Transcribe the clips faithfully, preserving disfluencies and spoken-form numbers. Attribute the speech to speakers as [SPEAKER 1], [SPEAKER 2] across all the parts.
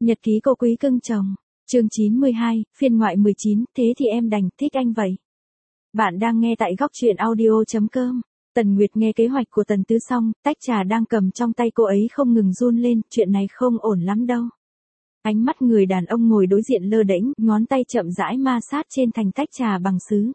[SPEAKER 1] Nhật ký cô quý cưng chồng. Chương chín mươi hai, phiên ngoại mười chín, thế thì em đành thích anh vậy. Bạn đang nghe tại góc truyện audio chấm com. Tần Nguyệt nghe kế hoạch của Tần Tứ xong, tách trà đang cầm trong tay cô ấy không ngừng run lên, chuyện này không ổn lắm đâu. Ánh mắt người đàn ông ngồi đối diện lơ đễnh, ngón tay chậm rãi ma sát trên thành tách trà bằng sứ.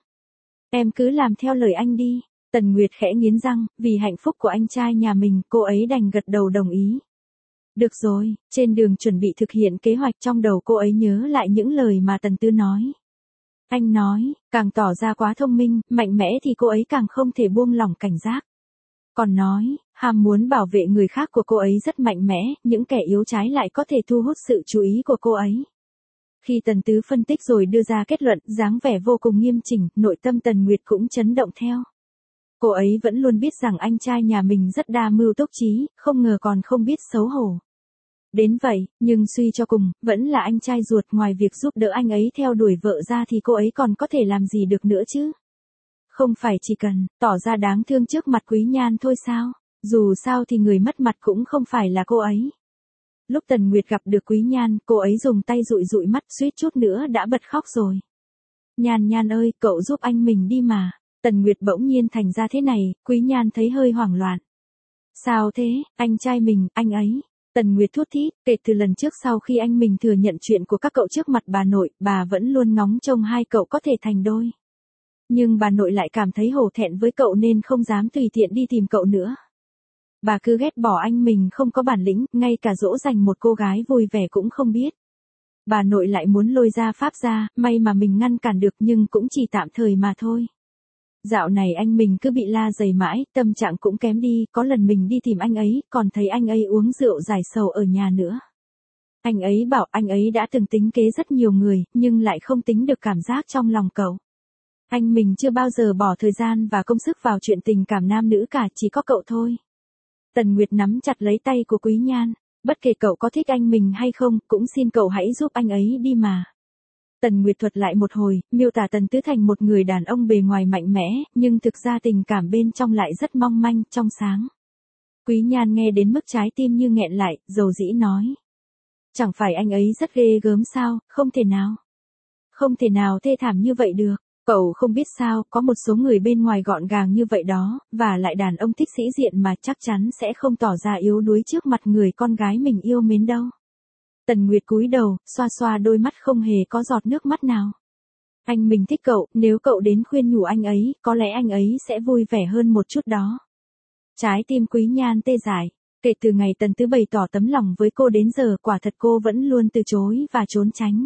[SPEAKER 1] Em cứ làm theo lời anh đi. Tần Nguyệt khẽ nghiến răng, vì hạnh phúc của anh trai nhà mình, cô ấy đành gật đầu đồng ý. Được rồi, trên đường chuẩn bị thực hiện kế hoạch trong đầu cô ấy nhớ lại những lời mà Tần Tư nói. Anh nói, càng tỏ ra quá thông minh, mạnh mẽ thì cô ấy càng không thể buông lỏng cảnh giác. Còn nói, ham muốn bảo vệ người khác của cô ấy rất mạnh mẽ, những kẻ yếu trái lại có thể thu hút sự chú ý của cô ấy. Khi Tần Tứ phân tích rồi đưa ra kết luận, dáng vẻ vô cùng nghiêm chỉnh, nội tâm Tần Nguyệt cũng chấn động theo. Cô ấy vẫn luôn biết rằng anh trai nhà mình rất đa mưu túc trí, không ngờ còn không biết xấu hổ. Đến vậy, nhưng suy cho cùng, vẫn là anh trai ruột, ngoài việc giúp đỡ anh ấy theo đuổi vợ ra thì cô ấy còn có thể làm gì được nữa chứ? Không phải chỉ cần tỏ ra đáng thương trước mặt Quý Nhan thôi sao? Dù sao thì người mất mặt cũng không phải là cô ấy. Lúc Tần Nguyệt gặp được Quý Nhan, cô ấy dùng tay dụi dụi mắt, suýt chút nữa đã bật khóc rồi. Nhan Nhan ơi, cậu giúp anh mình đi mà. Tần Nguyệt bỗng nhiên thành ra thế này, Quý Nhan thấy hơi hoảng loạn. Sao thế, anh trai mình, anh ấy. Tần Nguyệt thút thít, kể từ lần trước sau khi anh mình thừa nhận chuyện của các cậu trước mặt bà nội, bà vẫn luôn ngóng trông hai cậu có thể thành đôi. Nhưng bà nội lại cảm thấy hổ thẹn với cậu nên không dám tùy tiện đi tìm cậu nữa. Bà cứ ghét bỏ anh mình không có bản lĩnh, ngay cả dỗ dành một cô gái vui vẻ cũng không biết. Bà nội lại muốn lôi ra pháp ra, may mà mình ngăn cản được nhưng cũng chỉ tạm thời mà thôi. Dạo này anh mình cứ bị la dày mãi, tâm trạng cũng kém đi, có lần mình đi tìm anh ấy, còn thấy anh ấy uống rượu giải sầu ở nhà nữa. Anh ấy bảo anh ấy đã từng tính kế rất nhiều người, nhưng lại không tính được cảm giác trong lòng cậu. Anh mình chưa bao giờ bỏ thời gian và công sức vào chuyện tình cảm nam nữ cả, chỉ có cậu thôi. Tần Nguyệt nắm chặt lấy tay của Quý Nhan, bất kể cậu có thích anh mình hay không, cũng xin cậu hãy giúp anh ấy đi mà. Tần Nguyệt thuật lại một hồi, miêu tả Tần Tứ thành một người đàn ông bề ngoài mạnh mẽ, nhưng thực ra tình cảm bên trong lại rất mong manh, trong sáng. Quý Nhan nghe đến mức trái tim như nghẹn lại, dầu dĩ nói. Chẳng phải anh ấy rất ghê gớm sao, không thể nào. Không thể nào thê thảm như vậy được, cậu không biết sao, có một số người bên ngoài gọn gàng như vậy đó, và lại đàn ông thích sĩ diện mà chắc chắn sẽ không tỏ ra yếu đuối trước mặt người con gái mình yêu mến đâu. Tần Nguyệt cúi đầu, xoa xoa đôi mắt không hề có giọt nước mắt nào. Anh mình thích cậu, nếu cậu đến khuyên nhủ anh ấy, có lẽ anh ấy sẽ vui vẻ hơn một chút đó. Trái tim Quý Nhan tê dại. Kể từ ngày Tần Tứ bày tỏ tấm lòng với cô đến giờ, quả thật cô vẫn luôn từ chối và trốn tránh.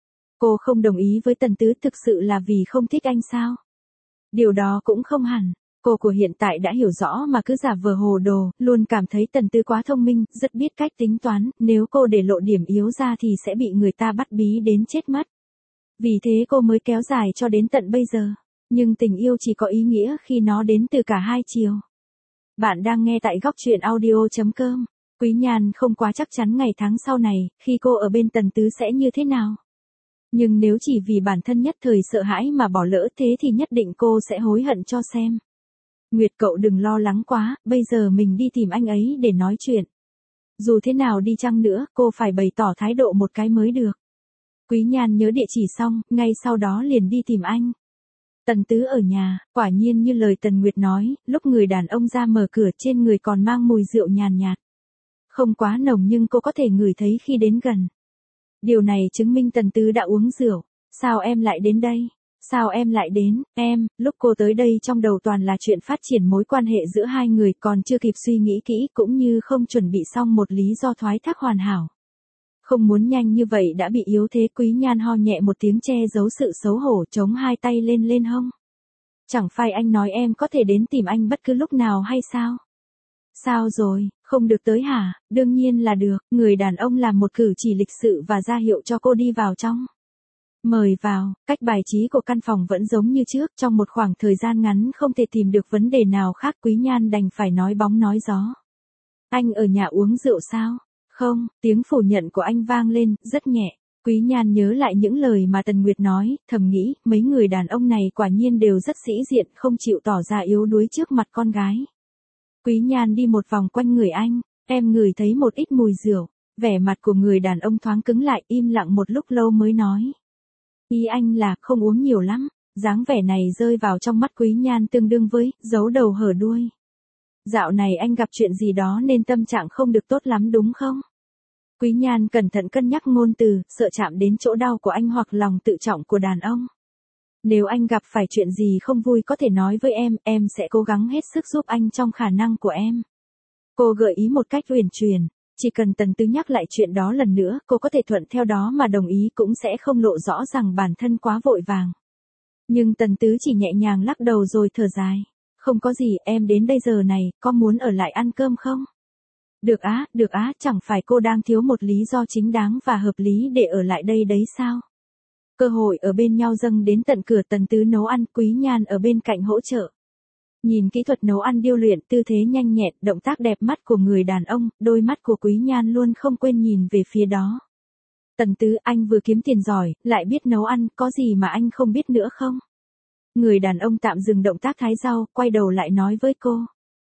[SPEAKER 1] Cô không đồng ý với Tần Tứ thực sự là vì không thích anh sao? Điều đó cũng không hẳn. Cô của hiện tại đã hiểu rõ mà cứ giả vờ hồ đồ, luôn cảm thấy Tần Tư quá thông minh, rất biết cách tính toán, nếu cô để lộ điểm yếu ra thì sẽ bị người ta bắt bí đến chết mất. Vì thế cô mới kéo dài cho đến tận bây giờ. Nhưng tình yêu chỉ có ý nghĩa khi nó đến từ cả hai chiều. Bạn đang nghe tại góc truyện audio chấm com. Quý Nhan không quá chắc chắn ngày tháng sau này, khi cô ở bên Tần Tứ sẽ như thế nào. Nhưng nếu chỉ vì bản thân nhất thời sợ hãi mà bỏ lỡ thế thì nhất định cô sẽ hối hận cho xem. Nguyệt cậu đừng lo lắng quá, bây giờ mình đi tìm anh ấy để nói chuyện. Dù thế nào đi chăng nữa, cô phải bày tỏ thái độ một cái mới được. Quý Nhan nhớ địa chỉ xong, ngay sau đó liền đi tìm anh. Tần Tứ ở nhà, quả nhiên như lời Tần Nguyệt nói, lúc người đàn ông ra mở cửa trên người còn mang mùi rượu nhàn nhạt. Không quá nồng nhưng cô có thể ngửi thấy khi đến gần. Điều này chứng minh Tần Tứ đã uống rượu. Sao em lại đến đây? Sao em lại đến, em, lúc cô tới đây trong đầu toàn là chuyện phát triển mối quan hệ giữa hai người, còn chưa kịp suy nghĩ kỹ cũng như không chuẩn bị xong một lý do thoái thác hoàn hảo. Không muốn nhanh như vậy đã bị yếu thế. Quý Nhan ho nhẹ một tiếng che giấu sự xấu hổ, chống hai tay lên lên hông. Chẳng phải anh nói em có thể đến tìm anh bất cứ lúc nào hay sao? Sao rồi, không được tới hả? Đương nhiên là được, người đàn ông làm một cử chỉ lịch sự và ra hiệu cho cô đi vào trong. Mời vào, cách bài trí của căn phòng vẫn giống như trước, trong một khoảng thời gian ngắn không thể tìm được vấn đề nào khác. Quý Nhan đành phải nói bóng nói gió. Anh ở nhà uống rượu sao? Không, tiếng phủ nhận của anh vang lên, rất nhẹ. Quý Nhan nhớ lại những lời mà Tần Nguyệt nói, thầm nghĩ, mấy người đàn ông này quả nhiên đều rất sĩ diện, không chịu tỏ ra yếu đuối trước mặt con gái. Quý Nhan đi một vòng quanh người anh, em ngửi thấy một ít mùi rượu. Vẻ mặt của người đàn ông thoáng cứng lại, im lặng một lúc lâu mới nói. Ý anh là không uống nhiều lắm, dáng vẻ này rơi vào trong mắt Quý Nhan tương đương với, giấu đầu hở đuôi. Dạo này anh gặp chuyện gì đó nên tâm trạng không được tốt lắm đúng không? Quý Nhan cẩn thận cân nhắc ngôn từ, sợ chạm đến chỗ đau của anh hoặc lòng tự trọng của đàn ông. Nếu anh gặp phải chuyện gì không vui có thể nói với em, em sẽ cố gắng hết sức giúp anh trong khả năng của em. Cô gợi ý một cách uyển chuyển, chỉ cần Tần Tứ nhắc lại chuyện đó lần nữa, cô có thể thuận theo đó mà đồng ý cũng sẽ không lộ rõ rằng bản thân quá vội vàng. Nhưng Tần Tứ chỉ nhẹ nhàng lắc đầu rồi thở dài. Không có gì, em đến đây giờ này, có muốn ở lại ăn cơm không? Được á, được á, chẳng phải cô đang thiếu một lý do chính đáng và hợp lý để ở lại đây đấy sao? Cơ hội ở bên nhau dâng đến tận cửa. Tần Tứ nấu ăn, Quý Nhan ở bên cạnh hỗ trợ. Nhìn kỹ thuật nấu ăn điêu luyện, tư thế nhanh nhẹn, động tác đẹp mắt của người đàn ông, đôi mắt của Quý Nhan luôn không quên nhìn về phía đó. Tần Tứ, anh vừa kiếm tiền giỏi, lại biết nấu ăn, có gì mà anh không biết nữa không? Người đàn ông tạm dừng động tác thái rau, quay đầu lại nói với cô.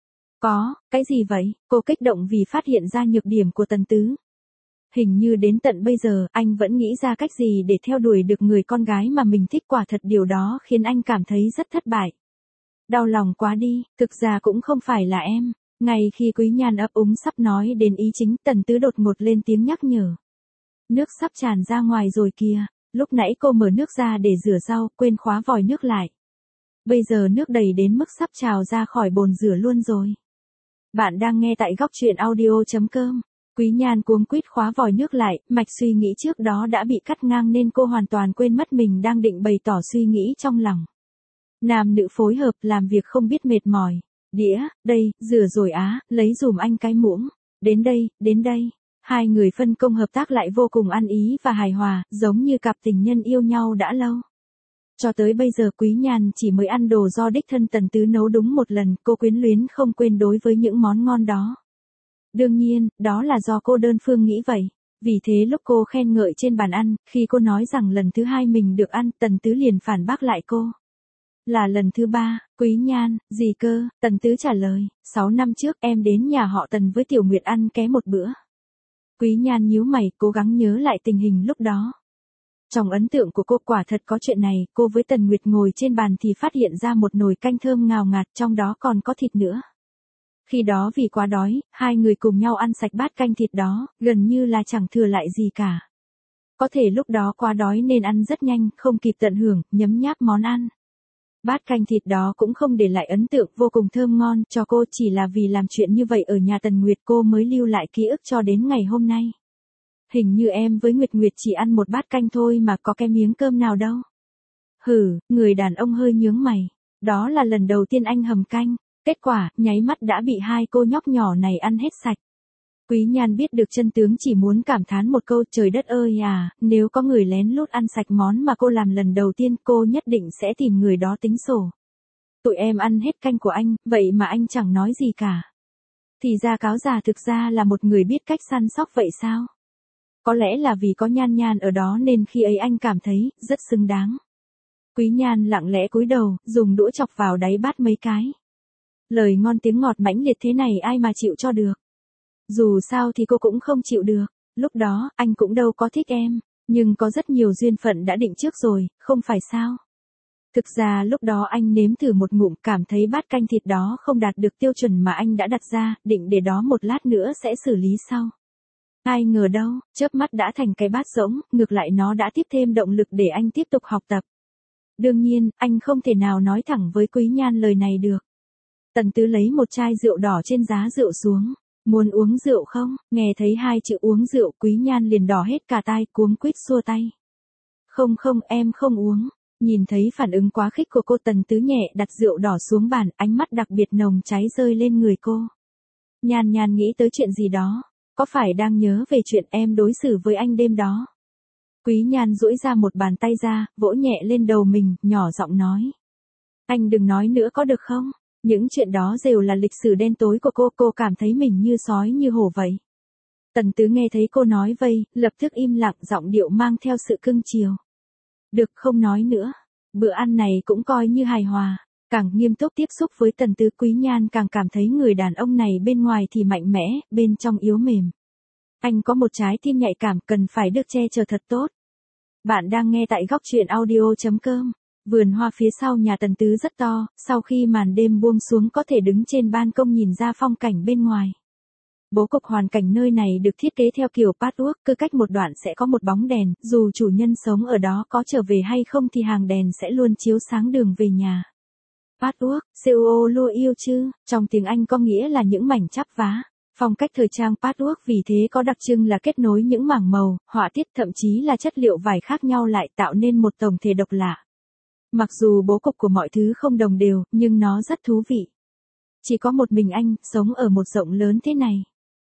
[SPEAKER 1] Có, cái gì vậy? Cô kích động vì phát hiện ra nhược điểm của Tần Tứ. Hình như đến tận bây giờ, anh vẫn nghĩ ra cách gì để theo đuổi được người con gái mà mình thích, quả thật điều đó khiến anh cảm thấy rất thất bại. Đau lòng quá đi, thực ra cũng không phải là em. Ngay khi Quý Nhan ấp úng sắp nói đến ý chính, Tần Tứ đột ngột lên tiếng nhắc nhở. Nước sắp tràn ra ngoài rồi kìa, lúc nãy cô mở nước ra để rửa rau, quên khóa vòi nước lại. Bây giờ nước đầy đến mức sắp trào ra khỏi bồn rửa luôn rồi. Bạn đang nghe tại góc truyện audio chấm com. Quý Nhan cuống quýt khóa vòi nước lại, mạch suy nghĩ trước đó đã bị cắt ngang nên cô hoàn toàn quên mất mình đang định bày tỏ suy nghĩ trong lòng. Nam nữ phối hợp làm việc không biết mệt mỏi. Đĩa, đây, rửa rồi á, lấy dùm anh cái muỗng. Đến đây, đến đây. Hai người phân công hợp tác lại vô cùng ăn ý và hài hòa, giống như cặp tình nhân yêu nhau đã lâu. Cho tới bây giờ Quý Nhan chỉ mới ăn đồ do đích thân Tần Tứ nấu đúng một lần, cô quyến luyến không quên đối với những món ngon đó. Đương nhiên, đó là do cô đơn phương nghĩ vậy. Vì thế lúc cô khen ngợi trên bàn ăn, khi cô nói rằng lần thứ hai mình được ăn, Tần Tứ liền phản bác lại cô. Là lần thứ ba. Quý Nhan, gì cơ? Tần Tứ trả lời, sáu năm trước em đến nhà họ Tần với Tiểu Nguyệt ăn ké một bữa. Quý Nhan nhíu mày, cố gắng nhớ lại tình hình lúc đó. Trong ấn tượng của cô quả thật có chuyện này, cô với Tần Nguyệt ngồi trên bàn thì phát hiện ra một nồi canh thơm ngào ngạt, trong đó còn có thịt nữa. Khi đó vì quá đói, hai người cùng nhau ăn sạch bát canh thịt đó, gần như là chẳng thừa lại gì cả. Có thể lúc đó quá đói nên ăn rất nhanh, không kịp tận hưởng, nhấm nháp món ăn. Bát canh thịt đó cũng không để lại ấn tượng vô cùng thơm ngon cho cô, chỉ là vì làm chuyện như vậy ở nhà Tần Nguyệt cô mới lưu lại ký ức cho đến ngày hôm nay. Hình như em với Nguyệt Nguyệt chỉ ăn một bát canh thôi mà có cái miếng cơm nào đâu. Hừ, người đàn ông hơi nhướng mày. Đó là lần đầu tiên anh hầm canh. Kết quả, nháy mắt đã bị hai cô nhóc nhỏ này ăn hết sạch. Quý Nhan biết được chân tướng chỉ muốn cảm thán một câu, trời đất ơi à, nếu có người lén lút ăn sạch món mà cô làm lần đầu tiên cô nhất định sẽ tìm người đó tính sổ. Tụi em ăn hết canh của anh, vậy mà anh chẳng nói gì cả. Thì ra cáo già thực ra là một người biết cách săn sóc vậy sao? Có lẽ là vì có Nhan Nhan ở đó nên khi ấy anh cảm thấy rất xứng đáng. Quý Nhan lặng lẽ cúi đầu, dùng đũa chọc vào đáy bát mấy cái. Lời ngon tiếng ngọt mãnh liệt thế này ai mà chịu cho được. Dù sao thì cô cũng không chịu được. Lúc đó, anh cũng đâu có thích em. Nhưng có rất nhiều duyên phận đã định trước rồi, không phải sao? Thực ra lúc đó anh nếm thử một ngụm, cảm thấy bát canh thịt đó không đạt được tiêu chuẩn mà anh đã đặt ra, định để đó một lát nữa sẽ xử lý sau. Ai ngờ đâu, chớp mắt đã thành cái bát rỗng, ngược lại nó đã tiếp thêm động lực để anh tiếp tục học tập. Đương nhiên, anh không thể nào nói thẳng với Quý Nhan lời này được. Tần Tứ lấy một chai rượu đỏ trên giá rượu xuống. Muốn uống rượu không? Nghe thấy hai chữ uống rượu, Quý Nhan liền đỏ hết cả tai, cuống quýt xua tay. Không không, em không uống. Nhìn thấy phản ứng quá khích của cô, Tần Tứ nhẹ đặt rượu đỏ xuống bàn, ánh mắt đặc biệt nồng cháy rơi lên người cô. Nhan Nhan nghĩ tới chuyện gì đó. Có phải đang nhớ về chuyện em đối xử với anh đêm đó? Quý Nhan duỗi ra một bàn tay ra, vỗ nhẹ lên đầu mình, nhỏ giọng nói. Anh đừng nói nữa có được không? Những chuyện đó đều là lịch sử đen tối của cô, cô cảm thấy mình như sói như hổ vậy. Tần Tứ nghe thấy cô nói vây, lập tức im lặng, giọng điệu mang theo sự cưng chiều. Được, không nói nữa. Bữa ăn này cũng coi như hài hòa. Càng nghiêm túc tiếp xúc với Tần Tứ, Quý Nhan càng cảm thấy người đàn ông này bên ngoài thì mạnh mẽ, bên trong yếu mềm. Anh có một trái tim nhạy cảm cần phải được che chở thật tốt. Bạn đang nghe tại góc truyện audio.com. Vườn hoa phía sau nhà Tần Tứ rất to, sau khi màn đêm buông xuống có thể đứng trên ban công nhìn ra phong cảnh bên ngoài. Bố cục hoàn cảnh nơi này được thiết kế theo kiểu patchwork, cứ cách một đoạn sẽ có một bóng đèn, dù chủ nhân sống ở đó có trở về hay không thì hàng đèn sẽ luôn chiếu sáng đường về nhà. Patchwork, C O O L yêu chứ, trong tiếng Anh có nghĩa là những mảnh chắp vá. Phong cách thời trang patchwork vì thế có đặc trưng là kết nối những mảng màu, họa tiết thậm chí là chất liệu vải khác nhau lại tạo nên một tổng thể độc lạ. Mặc dù bố cục của mọi thứ không đồng đều, nhưng nó rất thú vị. Chỉ có một mình anh, sống ở một rộng lớn thế này.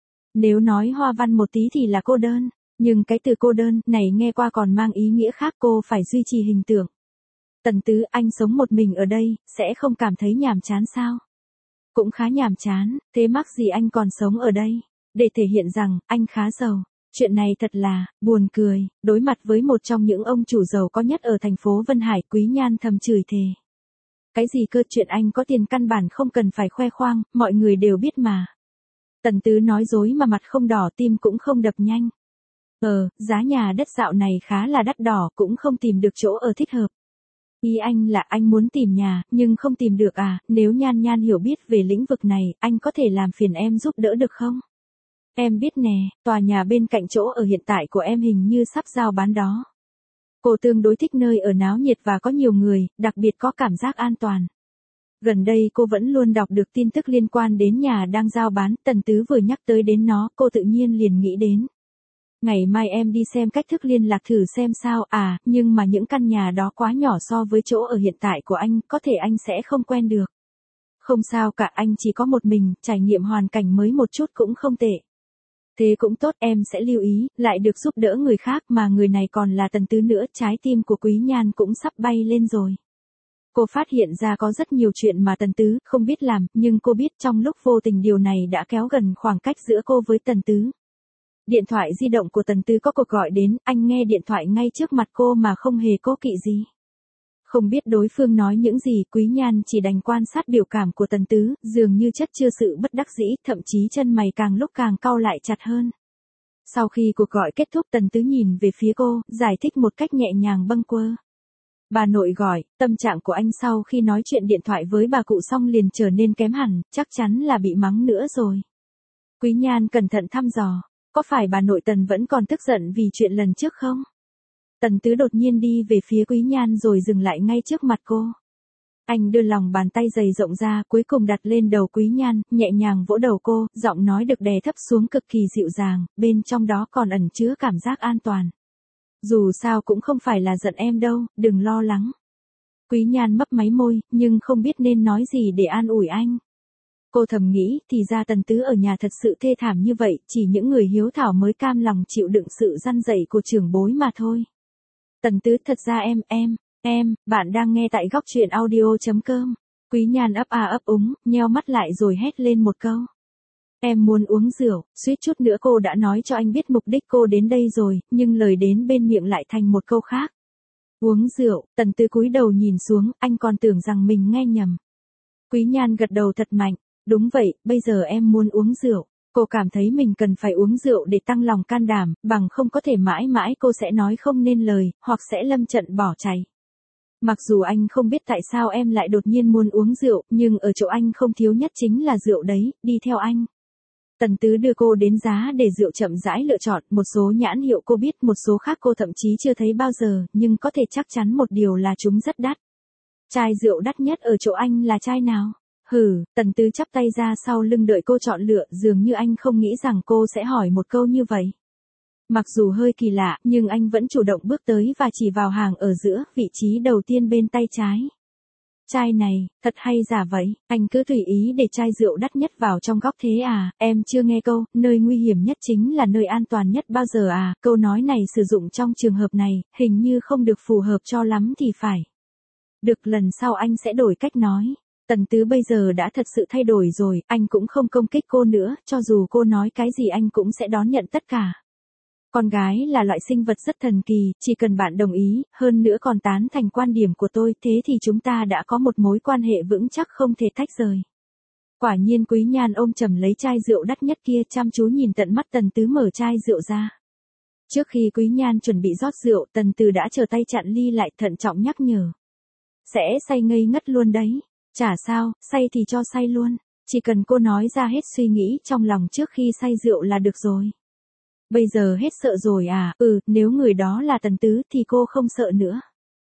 [SPEAKER 1] Nếu nói hoa văn một tí thì là cô đơn, nhưng cái từ cô đơn này nghe qua còn mang ý nghĩa khác, cô phải duy trì hình tượng. Tần Tứ, anh sống một mình ở đây, sẽ không cảm thấy nhàm chán sao? Cũng khá nhàm chán, thế mắc gì anh còn sống ở đây? Để thể hiện rằng, anh khá giàu. Chuyện này thật là, buồn cười, đối mặt với một trong những ông chủ giàu có nhất ở thành phố Vân Hải, Quý Nhan thầm chửi thề. Cái gì cơ, chuyện anh có tiền căn bản không cần phải khoe khoang, mọi người đều biết mà. Tần Tứ nói dối mà mặt không đỏ, tim cũng không đập nhanh. Ờ, giá nhà đất dạo này khá là đắt đỏ, cũng không tìm được chỗ ở thích hợp. Ý anh là anh muốn tìm nhà, nhưng không tìm được à? Nếu Nhan Nhan hiểu biết về lĩnh vực này, anh có thể làm phiền em giúp đỡ được không? Em biết nè, tòa nhà bên cạnh chỗ ở hiện tại của em hình như sắp giao bán đó. Cô tương đối thích nơi ở náo nhiệt và có nhiều người, đặc biệt có cảm giác an toàn. Gần đây cô vẫn luôn đọc được tin tức liên quan đến nhà đang giao bán, Tần Tứ vừa nhắc tới đến nó, cô tự nhiên liền nghĩ đến. Ngày mai em đi xem cách thức liên lạc thử xem sao. À, nhưng mà những căn nhà đó quá nhỏ so với chỗ ở hiện tại của anh, có thể anh sẽ không quen được. Không sao cả, anh chỉ có một mình, trải nghiệm hoàn cảnh mới một chút cũng không tệ. Thế cũng tốt, em sẽ lưu ý, lại được giúp đỡ người khác mà người này còn là Tần Tứ nữa, trái tim của Quý Nhan cũng sắp bay lên rồi. Cô phát hiện ra có rất nhiều chuyện mà Tần Tứ không biết làm, nhưng cô biết trong lúc vô tình điều này đã kéo gần khoảng cách giữa cô với Tần Tứ. Điện thoại di động của Tần Tứ có cuộc gọi đến, anh nghe điện thoại ngay trước mặt cô mà không hề cố kỵ gì. Không biết đối phương nói những gì, Quý Nhan chỉ đành quan sát biểu cảm của Tần Tứ, dường như chất chứa sự bất đắc dĩ, thậm chí chân mày càng lúc càng cau lại chặt hơn. Sau khi cuộc gọi kết thúc, Tần Tứ nhìn về phía cô, giải thích một cách nhẹ nhàng bâng quơ. Bà nội gọi, tâm trạng của anh sau khi nói chuyện điện thoại với bà cụ xong liền trở nên kém hẳn, chắc chắn là bị mắng nữa rồi. Quý Nhan cẩn thận thăm dò, có phải bà nội Tần vẫn còn tức giận vì chuyện lần trước không? Tần Tứ đột nhiên đi về phía Quý Nhan rồi dừng lại ngay trước mặt cô. Anh đưa lòng bàn tay dày rộng ra, cuối cùng đặt lên đầu Quý Nhan, nhẹ nhàng vỗ đầu cô, giọng nói được đè thấp xuống cực kỳ dịu dàng, bên trong đó còn ẩn chứa cảm giác an toàn. Dù sao cũng không phải là giận em đâu, đừng lo lắng. Quý Nhan mấp máy môi, nhưng không biết nên nói gì để an ủi anh. Cô thầm nghĩ, thì ra Tần Tứ ở nhà thật sự thê thảm như vậy, chỉ những người hiếu thảo mới cam lòng chịu đựng sự răn dạy của trưởng bối mà thôi. Tần Tứ, thật ra em, em, em, bạn đang nghe tại góc truyện audio.com. Quý Nhan ấp a ấp úng, nheo mắt lại rồi hét lên một câu. Em muốn uống rượu, suýt chút nữa cô đã nói cho anh biết mục đích cô đến đây rồi, nhưng lời đến bên miệng lại thành một câu khác. Uống rượu, Tần Tứ cúi đầu nhìn xuống, anh còn tưởng rằng mình nghe nhầm. Quý Nhan gật đầu thật mạnh, đúng vậy, bây giờ em muốn uống rượu. Cô cảm thấy mình cần phải uống rượu để tăng lòng can đảm, bằng không có thể mãi mãi cô sẽ nói không nên lời, hoặc sẽ lâm trận bỏ chạy. Mặc dù anh không biết tại sao em lại đột nhiên muốn uống rượu, nhưng ở chỗ anh không thiếu nhất chính là rượu đấy, đi theo anh. Tần Tứ đưa cô đến giá để rượu chậm rãi lựa chọn, một số nhãn hiệu cô biết, một số khác cô thậm chí chưa thấy bao giờ, nhưng có thể chắc chắn một điều là chúng rất đắt. Chai rượu đắt nhất ở chỗ anh là chai nào? Hừ, Tần Tứ chắp tay ra sau lưng đợi cô chọn lựa, dường như anh không nghĩ rằng cô sẽ hỏi một câu như vậy. Mặc dù hơi kỳ lạ, nhưng anh vẫn chủ động bước tới và chỉ vào hàng ở giữa, vị trí đầu tiên bên tay trái. Chai này, thật hay giả vậy, anh cứ tùy ý để chai rượu đắt nhất vào trong góc thế à, em chưa nghe câu, nơi nguy hiểm nhất chính là nơi an toàn nhất bao giờ à, câu nói này sử dụng trong trường hợp này, hình như không được phù hợp cho lắm thì phải. Được, lần sau anh sẽ đổi cách nói. Tần Tứ bây giờ đã thật sự thay đổi rồi, anh cũng không công kích cô nữa, cho dù cô nói cái gì anh cũng sẽ đón nhận tất cả. Con gái là loại sinh vật rất thần kỳ, chỉ cần bạn đồng ý, hơn nữa còn tán thành quan điểm của tôi, thế thì chúng ta đã có một mối quan hệ vững chắc không thể tách rời. Quả nhiên Quý Nhan ôm chầm lấy chai rượu đắt nhất kia, chăm chú nhìn tận mắt Tần Tứ mở chai rượu ra. Trước khi Quý Nhan chuẩn bị rót rượu, Tần Từ đã chờ tay chặn ly lại, thận trọng nhắc nhở. Sẽ say ngây ngất luôn đấy. Chả sao, say thì cho say luôn. Chỉ cần cô nói ra hết suy nghĩ trong lòng trước khi say rượu là được rồi. Bây giờ hết sợ rồi à? Ừ, nếu người đó là Tần Tứ thì cô không sợ nữa.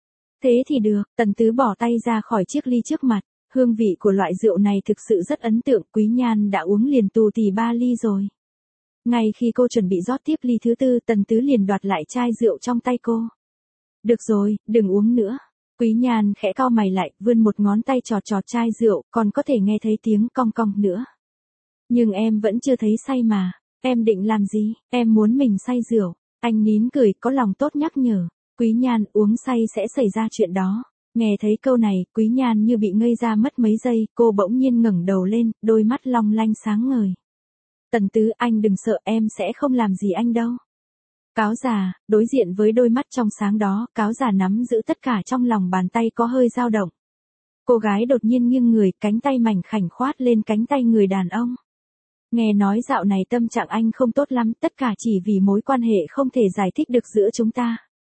[SPEAKER 1] Thế thì được. Tần Tứ bỏ tay ra khỏi chiếc ly trước mặt. Hương vị của loại rượu này thực sự rất ấn tượng. Quý Nhan đã uống liền tù tì ba ly rồi. Ngay khi cô chuẩn bị rót tiếp ly thứ tư, Tần Tứ liền đoạt lại chai rượu trong tay cô. Được rồi, đừng uống nữa. Quý Nhan khẽ cau mày lại, vươn một ngón tay chọt chọt chai rượu, còn có thể nghe thấy tiếng cong cong nữa. Nhưng em vẫn chưa thấy say mà. Em định làm gì? Em muốn mình say rượu. Anh nín cười, có lòng tốt nhắc nhở. Quý Nhan, uống say sẽ xảy ra chuyện đó. Nghe thấy câu này, Quý Nhan như bị ngây ra mất mấy giây, cô bỗng nhiên ngẩng đầu lên, đôi mắt long lanh sáng ngời. Tần Tứ, anh đừng sợ, em sẽ không làm gì anh đâu. Cáo già, đối diện với đôi mắt trong sáng đó, cáo già nắm giữ tất cả trong lòng bàn tay có hơi dao động. Cô gái đột nhiên nghiêng người, cánh tay mảnh khảnh khoát lên cánh tay người đàn ông. Nghe nói dạo này tâm trạng anh không tốt lắm, tất cả chỉ vì mối quan hệ không thể giải thích được giữa chúng ta.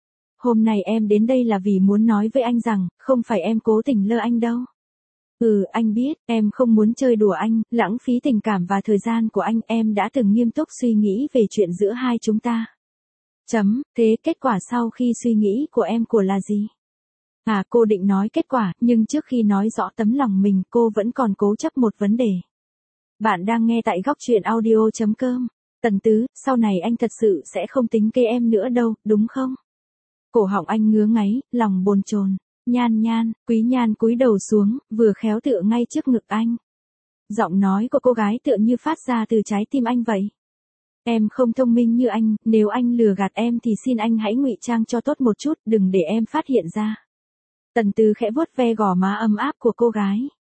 [SPEAKER 1] Hôm nay em đến đây là vì muốn nói với anh rằng, không phải em cố tình lơ anh đâu. Ừ, anh biết, em không muốn chơi đùa anh, lãng phí tình cảm và thời gian của anh, em đã từng nghiêm túc suy nghĩ về chuyện giữa hai chúng ta. Chấm, thế kết quả sau khi suy nghĩ của em của là gì? À, cô định nói kết quả, nhưng trước khi nói rõ tấm lòng mình, cô vẫn còn cố chấp một vấn đề. Bạn đang nghe tại góc truyện audio chấm com. Tần Tứ, sau này anh thật sự sẽ không tính kế em nữa đâu, đúng không? Cổ họng anh ngứa ngáy, lòng bồn chồn. Nhan Nhan, Quý Nhan cúi đầu xuống, vừa khéo tựa ngay trước ngực anh. Giọng nói của cô gái tựa như phát ra từ trái tim anh vậy. Em không thông minh như anh, nếu anh lừa gạt em thì xin anh hãy ngụy trang cho tốt một chút, đừng để em phát hiện ra. Tần Tứ khẽ vuốt ve gò má ấm áp của cô gái.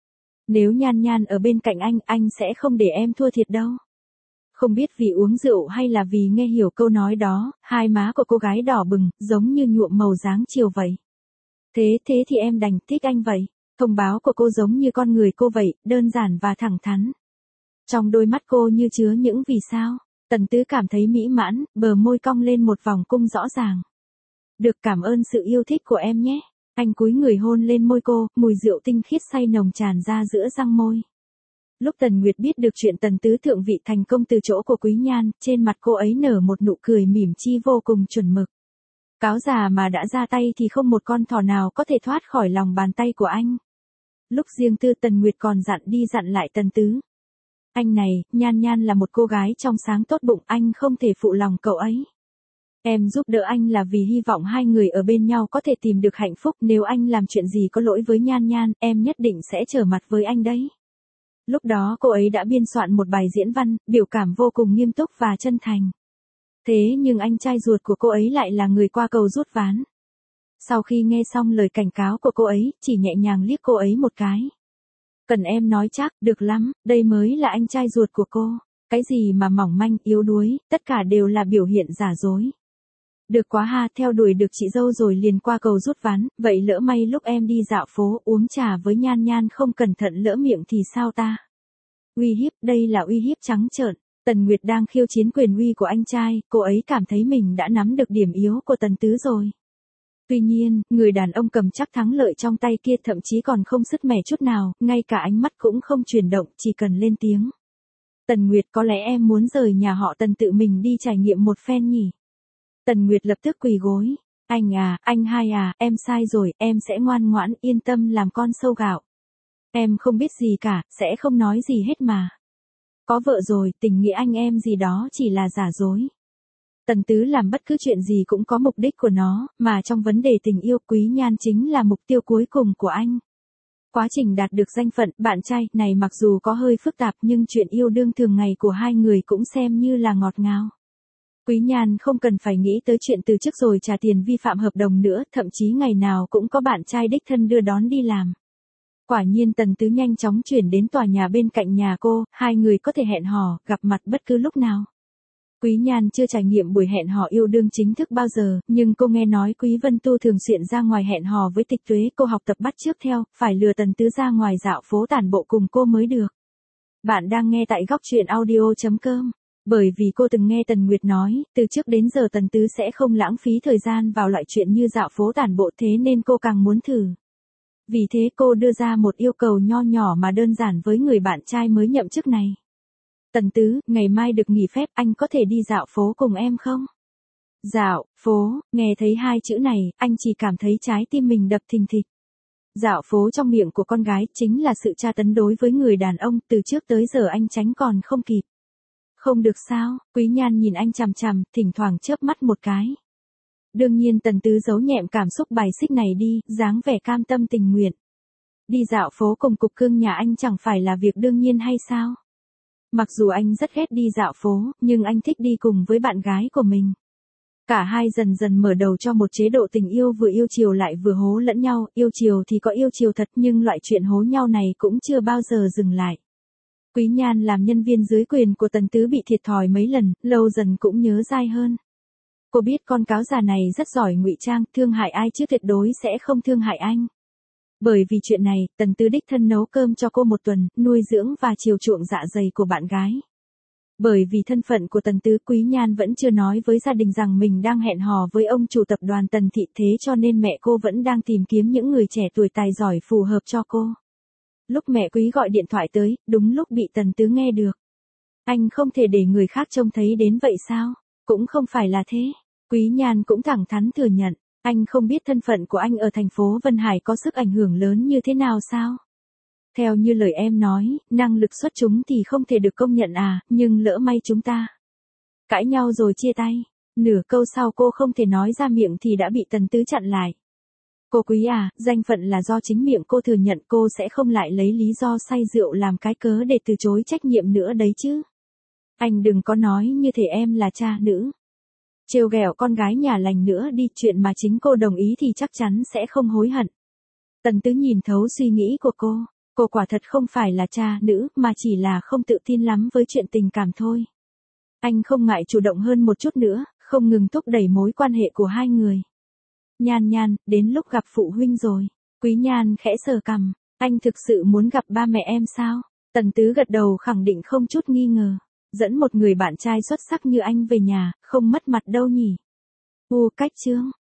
[SPEAKER 1] Nếu Nhan Nhan ở bên cạnh anh, anh sẽ không để em thua thiệt đâu. Không biết vì uống rượu hay là vì nghe hiểu câu nói đó, hai má của cô gái đỏ bừng, giống như nhuộm màu dáng chiều vậy. Thế, thế thì em đành thích anh vậy. Thông báo của cô giống như con người cô vậy, đơn giản và thẳng thắn. Trong đôi mắt cô như chứa những vì sao. Tần Tứ cảm thấy mỹ mãn, bờ môi cong lên một vòng cung rõ ràng. Được, cảm ơn sự yêu thích của em nhé. Anh cúi người hôn lên môi cô, mùi rượu tinh khiết say nồng tràn ra giữa răng môi. Lúc Tần Nguyệt biết được chuyện Tần Tứ thượng vị thành công từ chỗ của Quý Nhan, trên mặt cô ấy nở một nụ cười mỉm chi vô cùng chuẩn mực. Cáo già mà đã ra tay thì không một con thỏ nào có thể thoát khỏi lòng bàn tay của anh. Lúc riêng tư Tần Nguyệt còn dặn đi dặn lại Tần Tứ. Anh này, Nhan Nhan là một cô gái trong sáng tốt bụng, anh không thể phụ lòng cậu ấy. Em giúp đỡ anh là vì hy vọng hai người ở bên nhau có thể tìm được hạnh phúc, nếu anh làm chuyện gì có lỗi với Nhan Nhan, em nhất định sẽ trở mặt với anh đấy. Lúc đó cô ấy đã biên soạn một bài diễn văn, biểu cảm vô cùng nghiêm túc và chân thành. Thế nhưng anh trai ruột của cô ấy lại là người qua cầu rút ván. Sau khi nghe xong lời cảnh cáo của cô ấy, chỉ nhẹ nhàng liếc cô ấy một cái. Cần em nói chắc, được lắm, đây mới là anh trai ruột của cô. Cái gì mà mỏng manh, yếu đuối, tất cả đều là biểu hiện giả dối. Được quá ha, theo đuổi được chị dâu rồi liền qua cầu rút ván, vậy lỡ may lúc em đi dạo phố uống trà với Nhan Nhan không cẩn thận lỡ miệng thì sao ta? Uy hiếp, đây là uy hiếp trắng trợn. Tần Nguyệt đang khiêu chiến quyền uy của anh trai, cô ấy cảm thấy mình đã nắm được điểm yếu của Tần Tứ rồi. Tuy nhiên, người đàn ông cầm chắc thắng lợi trong tay kia thậm chí còn không sứt mẻ chút nào, ngay cả ánh mắt cũng không chuyển động, chỉ cần lên tiếng. Tần Nguyệt, có lẽ em muốn rời nhà họ Tần tự mình đi trải nghiệm một phen nhỉ? Tần Nguyệt lập tức quỳ gối. Anh à, anh hai à, em sai rồi, em sẽ ngoan ngoãn, yên tâm làm con sâu gạo. Em không biết gì cả, sẽ không nói gì hết mà. Có vợ rồi, tình nghĩa anh em gì đó chỉ là giả dối. Tần Tứ làm bất cứ chuyện gì cũng có mục đích của nó, mà trong vấn đề tình yêu Quý Nhan chính là mục tiêu cuối cùng của anh. Quá trình đạt được danh phận bạn trai này mặc dù có hơi phức tạp nhưng chuyện yêu đương thường ngày của hai người cũng xem như là ngọt ngào. Quý Nhan không cần phải nghĩ tới chuyện từ chức rồi trả tiền vi phạm hợp đồng nữa, thậm chí ngày nào cũng có bạn trai đích thân đưa đón đi làm. Quả nhiên Tần Tứ nhanh chóng chuyển đến tòa nhà bên cạnh nhà cô, hai người có thể hẹn hò, gặp mặt bất cứ lúc nào. Quý Nhan chưa trải nghiệm buổi hẹn hò yêu đương chính thức bao giờ, nhưng cô nghe nói Quý Vân Tu thường xuyên ra ngoài hẹn hò với Tịch Tuế, cô học tập bắt chước theo, phải lừa Tần Tứ ra ngoài dạo phố tản bộ cùng cô mới được. Bạn đang nghe tại góc truyện audio chấm com. Bởi vì cô từng nghe Tần Nguyệt nói, từ trước đến giờ Tần Tứ sẽ không lãng phí thời gian vào loại chuyện như dạo phố tản bộ, thế nên cô càng muốn thử. Vì thế cô đưa ra một yêu cầu nho nhỏ mà đơn giản với người bạn trai mới nhậm chức này. Tần Tứ, ngày mai được nghỉ phép, anh có thể đi dạo phố cùng em không? Dạo phố, nghe thấy hai chữ này, anh chỉ cảm thấy trái tim mình đập thình thịch. Dạo phố trong miệng của con gái chính là sự tra tấn đối với người đàn ông, từ trước tới giờ anh tránh còn không kịp. Không được sao? Quý Nhan nhìn anh chằm chằm, thỉnh thoảng chớp mắt một cái. Đương nhiên Tần Tứ giấu nhẹm cảm xúc bài xích này đi, dáng vẻ cam tâm tình nguyện. Đi dạo phố cùng cục cưng nhà anh chẳng phải là việc đương nhiên hay sao? Mặc dù anh rất ghét đi dạo phố, nhưng anh thích đi cùng với bạn gái của mình. Cả hai dần dần mở đầu cho một chế độ tình yêu, vừa yêu chiều lại vừa hố lẫn nhau, yêu chiều thì có yêu chiều thật, nhưng loại chuyện hố nhau này cũng chưa bao giờ dừng lại. Quý Nhan làm nhân viên dưới quyền của Tần Tứ bị thiệt thòi mấy lần, lâu dần cũng nhớ dai hơn. Cô biết con cáo già này rất giỏi ngụy trang, thương hại ai chứ tuyệt đối sẽ không thương hại anh. Bởi vì chuyện này, Tần Tứ đích thân nấu cơm cho cô một tuần, nuôi dưỡng và chiều chuộng dạ dày của bạn gái. Bởi vì thân phận của Tần Tứ, Quý Nhan vẫn chưa nói với gia đình rằng mình đang hẹn hò với ông chủ tập đoàn Tần Thị, thế cho nên mẹ cô vẫn đang tìm kiếm những người trẻ tuổi tài giỏi phù hợp cho cô. Lúc mẹ Quý gọi điện thoại tới, đúng lúc bị Tần Tứ nghe được. Anh không thể để người khác trông thấy đến vậy sao? Cũng không phải là thế. Quý Nhan cũng thẳng thắn thừa nhận, anh không biết thân phận của anh ở thành phố Vân Hải có sức ảnh hưởng lớn như thế nào sao? Theo như lời em nói, năng lực xuất chúng thì không thể được công nhận à, nhưng lỡ may chúng ta cãi nhau rồi chia tay. Nửa câu sau cô không thể nói ra miệng thì đã bị Tần Tứ chặn lại. Cô Quý à, danh phận là do chính miệng cô thừa nhận, cô sẽ không lại lấy lý do say rượu làm cái cớ để từ chối trách nhiệm nữa đấy chứ. Anh đừng có nói như thể em là cha nữ. Trêu ghẹo con gái nhà lành nữa đi, chuyện mà chính cô đồng ý thì chắc chắn sẽ không hối hận. Tần Tứ nhìn thấu suy nghĩ của cô. Cô quả thật không phải là cha nữ, mà chỉ là không tự tin lắm với chuyện tình cảm thôi. Anh không ngại chủ động hơn một chút nữa, không ngừng thúc đẩy mối quan hệ của hai người. Nhan Nhan, đến lúc gặp phụ huynh rồi. Quý Nhan khẽ sờ cằm, anh thực sự muốn gặp ba mẹ em sao? Tần Tứ gật đầu khẳng định không chút nghi ngờ. Dẫn một người bạn trai xuất sắc như anh về nhà, không mất mặt đâu nhỉ. U cách chương.